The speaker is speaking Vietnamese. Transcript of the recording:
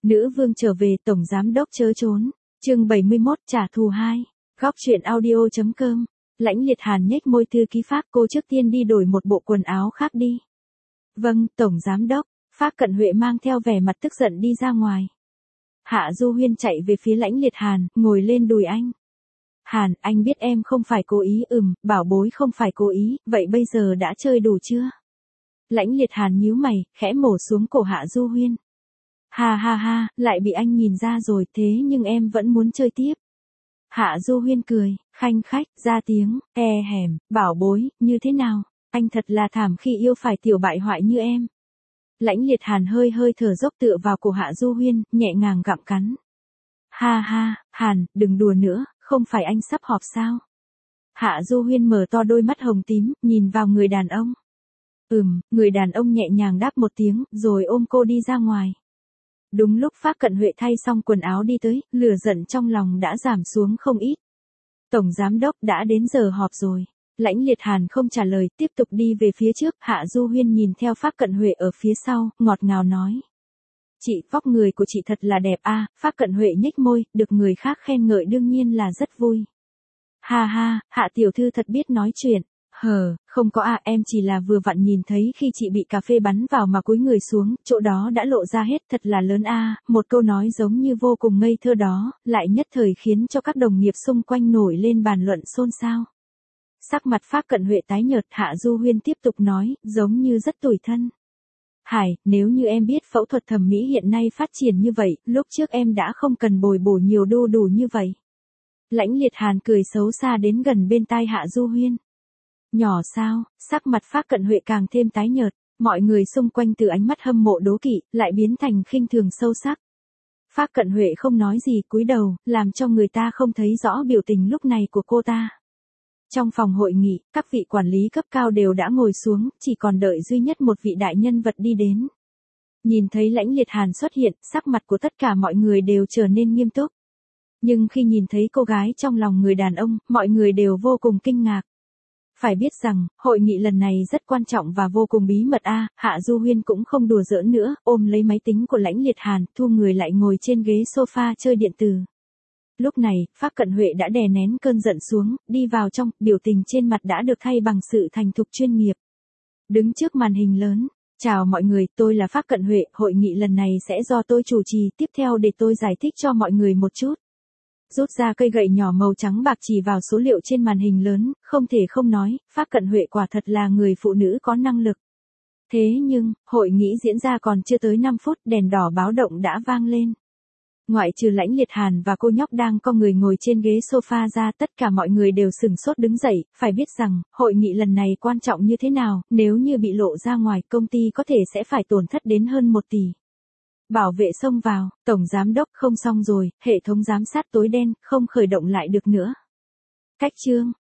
Nữ vương trở về, tổng giám đốc chớ trốn. Chương 71, trả thù 2. Góc truyện audio.com. Lãnh Liệt Hàn nhếch môi, thư ký Phác, cô trước tiên đi đổi một bộ quần áo khác đi. Vâng, tổng giám đốc. Phác Cận Huệ mang theo vẻ mặt tức giận đi ra ngoài. Hạ Du Huyên chạy về phía Lãnh Liệt Hàn, ngồi lên đùi anh. Hàn, anh biết em không phải cố ý. Bảo bối không phải cố ý, vậy bây giờ đã chơi đủ chưa? Lãnh Liệt Hàn nhíu mày, khẽ mổ xuống cổ Hạ Du Huyên. Ha ha ha, lại bị anh nhìn ra rồi, thế nhưng em vẫn muốn chơi tiếp. Hạ Du Huyên cười, khanh khách, ra tiếng, hèm, bảo bối, như thế nào? Anh thật là thảm khi yêu phải tiểu bại hoại như em. Lãnh Liệt Hàn hơi thở dốc tựa vào cổ Hạ Du Huyên, nhẹ nhàng gặm cắn. Ha ha, Hàn, đừng đùa nữa, không phải anh sắp họp sao? Hạ Du Huyên mở to đôi mắt hồng tím, nhìn vào người đàn ông. Người đàn ông nhẹ nhàng đáp một tiếng, rồi ôm cô đi ra ngoài. Đúng lúc Phác Cận Huệ thay xong quần áo đi tới, lửa giận trong lòng đã giảm xuống không ít. Tổng giám đốc, đã đến giờ họp rồi. Lãnh Liệt Hàn không trả lời, tiếp tục đi về phía trước. Hạ Du Huyên nhìn theo Phác Cận Huệ ở phía sau, ngọt ngào nói. Chị, vóc người của chị thật là đẹp a. Phác Cận Huệ nhếch môi, được người khác khen ngợi đương nhiên là rất vui. Ha ha, Hạ tiểu thư thật biết nói chuyện. Không có em chỉ là vừa vặn nhìn thấy khi chị bị cà phê bắn vào mà cúi người xuống, chỗ đó đã lộ ra hết, thật là lớn một câu nói giống như vô cùng ngây thơ đó, lại nhất thời khiến cho các đồng nghiệp xung quanh nổi lên bàn luận xôn xao. Sắc mặt Phác Cận Huệ tái nhợt, Hạ Du Huyên tiếp tục nói, giống như rất tủi thân. Hải, nếu như em biết phẫu thuật thẩm mỹ hiện nay phát triển như vậy, lúc trước em đã không cần bồi bổ nhiều đu đủ như vậy. Lãnh Liệt Hàn cười xấu xa đến gần bên tai Hạ Du Huyên. Nhỏ sao? Sắc mặt Phác Cận Huệ càng thêm tái nhợt, mọi người xung quanh từ ánh mắt hâm mộ đố kỵ, lại biến thành khinh thường sâu sắc. Phác Cận Huệ không nói gì, cúi đầu, làm cho người ta không thấy rõ biểu tình lúc này của cô ta. Trong phòng hội nghị, các vị quản lý cấp cao đều đã ngồi xuống, chỉ còn đợi duy nhất một vị đại nhân vật đi đến. Nhìn thấy Lãnh Liệt Hàn xuất hiện, sắc mặt của tất cả mọi người đều trở nên nghiêm túc. Nhưng khi nhìn thấy cô gái trong lòng người đàn ông, mọi người đều vô cùng kinh ngạc. Phải biết rằng, hội nghị lần này rất quan trọng và vô cùng bí mật Hạ Du Huyên cũng không đùa giỡn nữa, ôm lấy máy tính của Lãnh Liệt Hàn, thu người lại ngồi trên ghế sofa chơi điện tử. Lúc này, Phác Cận Huệ đã đè nén cơn giận xuống, đi vào trong, biểu tình trên mặt đã được thay bằng sự thành thục chuyên nghiệp. Đứng trước màn hình lớn, chào mọi người, tôi là Phác Cận Huệ, hội nghị lần này sẽ do tôi chủ trì, tiếp theo để tôi giải thích cho mọi người một chút. Rút ra cây gậy nhỏ màu trắng bạc chỉ vào số liệu trên màn hình lớn, không thể không nói, Phác Cận Huệ quả thật là người phụ nữ có năng lực. Thế nhưng, hội nghị diễn ra còn chưa tới 5 phút, đèn đỏ báo động đã vang lên. Ngoại trừ Lãnh Liệt Hàn và cô nhóc đang co người ngồi trên ghế sofa ra, tất cả mọi người đều sửng sốt đứng dậy, phải biết rằng, hội nghị lần này quan trọng như thế nào, nếu như bị lộ ra ngoài, công ty có thể sẽ phải tổn thất đến hơn 1 tỷ. Bảo vệ xông vào, tổng giám đốc, không xong rồi, hệ thống giám sát tối đen, không khởi động lại được nữa. Cách chương.